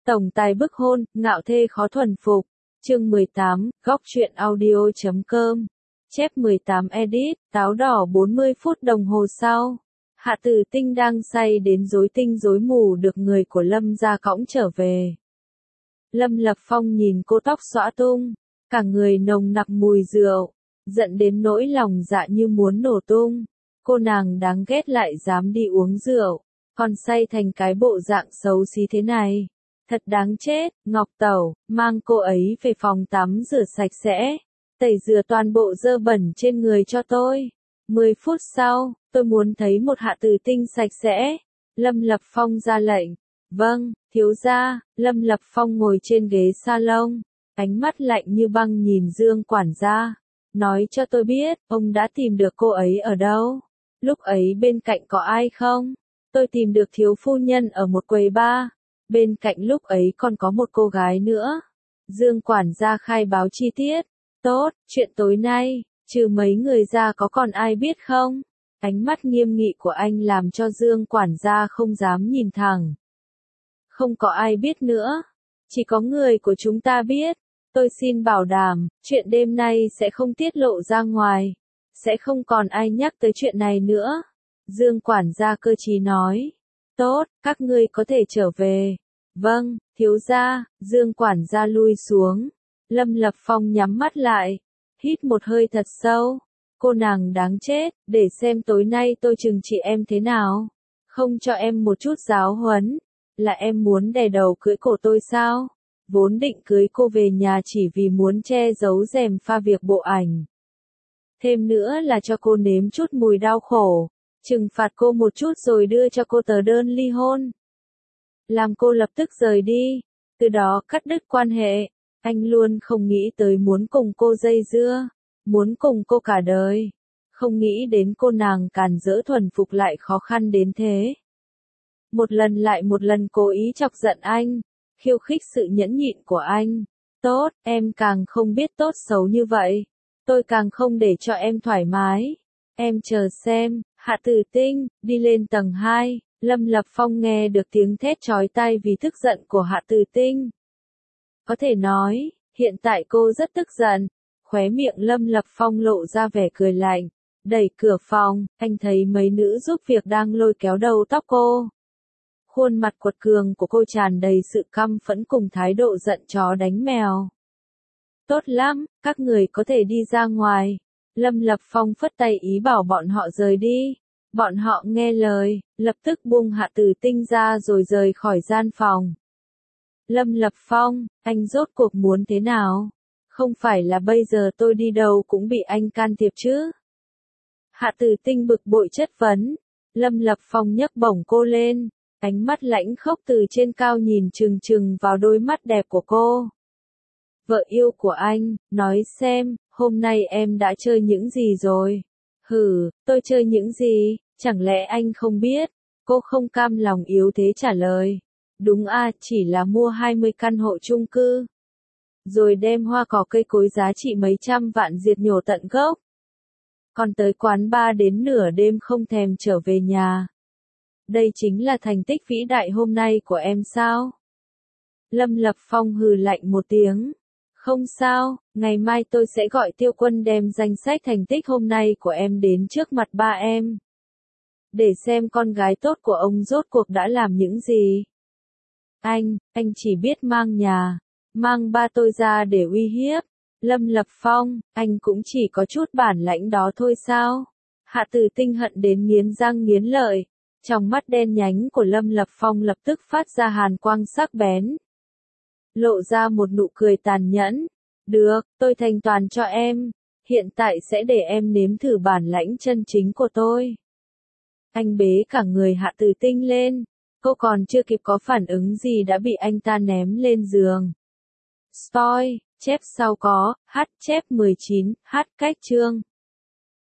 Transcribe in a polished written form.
Tổng tài bức hôn, ngạo thê khó thuần phục. Chương 18, góc truyện audio.com. Chép 18 edit, táo đỏ 40 phút đồng hồ sau. Hạ Tử Tinh đang say đến rối tinh rối mù được người của Lâm gia cõng trở về. Lâm Lập Phong nhìn cô tóc xõa tung, cả người nồng nặc mùi rượu, giận đến nỗi lòng dạ như muốn nổ tung. Cô nàng đáng ghét lại dám đi uống rượu, còn say thành cái bộ dạng xấu xí thế này. Thật đáng chết, Ngọc Tẩu, mang cô ấy về phòng tắm rửa sạch sẽ, tẩy rửa toàn bộ dơ bẩn trên người cho tôi. 10 phút sau, tôi muốn thấy một Hạ Tử Tinh sạch sẽ. Lâm Lập Phong ra lệnh. Vâng, thiếu gia. Lâm Lập Phong ngồi trên ghế salon, ánh mắt lạnh như băng nhìn Dương quản gia. Nói cho tôi biết, ông đã tìm được cô ấy ở đâu? Lúc ấy bên cạnh có ai không? Tôi tìm được thiếu phu nhân ở một quầy bar. Bên cạnh lúc ấy còn có một cô gái nữa. Dương quản gia khai báo chi tiết. Tốt, chuyện tối nay, trừ mấy người ra có còn ai biết không? Ánh mắt nghiêm nghị của anh làm cho Dương quản gia không dám nhìn thẳng. Không có ai biết nữa. Chỉ có người của chúng ta biết. Tôi xin bảo đảm, chuyện đêm nay sẽ không tiết lộ ra ngoài. Sẽ không còn ai nhắc tới chuyện này nữa. Dương quản gia cơ trí nói. Tốt, các ngươi có thể trở về. Vâng, thiếu gia. Dương quản gia lui xuống. Lâm Lập Phong nhắm mắt lại, hít một hơi thật sâu. Cô nàng đáng chết, để xem tối nay tôi trừng trị em thế nào. Không cho em một chút giáo huấn. Là em muốn đè đầu cưỡi cổ tôi sao? Vốn định cưới cô về nhà chỉ vì muốn che giấu rèm pha việc bộ ảnh. Thêm nữa là cho cô nếm chút mùi đau khổ. Trừng phạt cô một chút rồi đưa cho cô tờ đơn ly hôn. Làm cô lập tức rời đi. Từ đó cắt đứt quan hệ. Anh luôn không nghĩ tới muốn cùng cô dây dưa. Muốn cùng cô cả đời. Không nghĩ đến cô nàng càn rỡ thuần phục lại khó khăn đến thế. Một lần lại một lần cố ý chọc giận anh. Khiêu khích sự nhẫn nhịn của anh. Tốt, em càng không biết tốt xấu như vậy. Tôi càng không để cho em thoải mái. Em chờ xem. Hạ Tử Tinh, đi lên tầng 2. Lâm Lập Phong nghe được tiếng thét chói tai vì tức giận của Hạ Tử Tinh. Có thể nói, hiện tại cô rất tức giận. Khóe miệng Lâm Lập Phong lộ ra vẻ cười lạnh. Đẩy cửa phòng, anh thấy mấy nữ giúp việc đang lôi kéo đầu tóc cô. Khuôn mặt quật cường của cô tràn đầy sự căm phẫn cùng thái độ giận chó đánh mèo. Tốt lắm, các người có thể đi ra ngoài. Lâm Lập Phong phất tay ý bảo bọn họ rời đi. Bọn họ nghe lời, lập tức buông Hạ Tử Tinh ra rồi rời khỏi gian phòng. Lâm Lập Phong, anh rốt cuộc muốn thế nào? Không phải là bây giờ tôi đi đâu cũng bị anh can thiệp chứ? Hạ Tử Tinh bực bội chất vấn. Lâm Lập Phong nhấc bổng cô lên, ánh mắt lãnh khốc từ trên cao nhìn chừng chừng vào đôi mắt đẹp của cô. Vợ yêu của anh, nói xem, hôm nay em đã chơi những gì rồi? Hừ, tôi chơi những gì, chẳng lẽ anh không biết? Cô không cam lòng yếu thế trả lời. Đúng à, chỉ là mua 20 căn hộ chung cư. Rồi đem hoa cỏ cây cối giá trị mấy trăm vạn diệt nhổ tận gốc. Còn tới quán bar đến nửa đêm không thèm trở về nhà. Đây chính là thành tích vĩ đại hôm nay của em sao? Lâm Lập Phong hừ lạnh một tiếng. Không sao, ngày mai tôi sẽ gọi Tiêu Quân đem danh sách thành tích hôm nay của em đến trước mặt ba em. Để xem con gái tốt của ông rốt cuộc đã làm những gì. Anh chỉ biết mang nhà, mang ba tôi ra để uy hiếp. Lâm Lập Phong, anh cũng chỉ có chút bản lãnh đó thôi sao? Hạ Tử Tinh hận đến nghiến răng nghiến lợi. Trong mắt đen nhánh của Lâm Lập Phong lập tức phát ra hàn quang sắc bén. Lộ ra một nụ cười tàn nhẫn. Được, tôi thành toàn cho em. Hiện tại sẽ để em nếm thử bản lãnh chân chính của tôi. Anh bế cả người Hạ Tử Tinh lên. Cô còn chưa kịp có phản ứng gì đã bị anh ta ném lên giường. Spoil, chép sau có, H chép 19, H cách chương.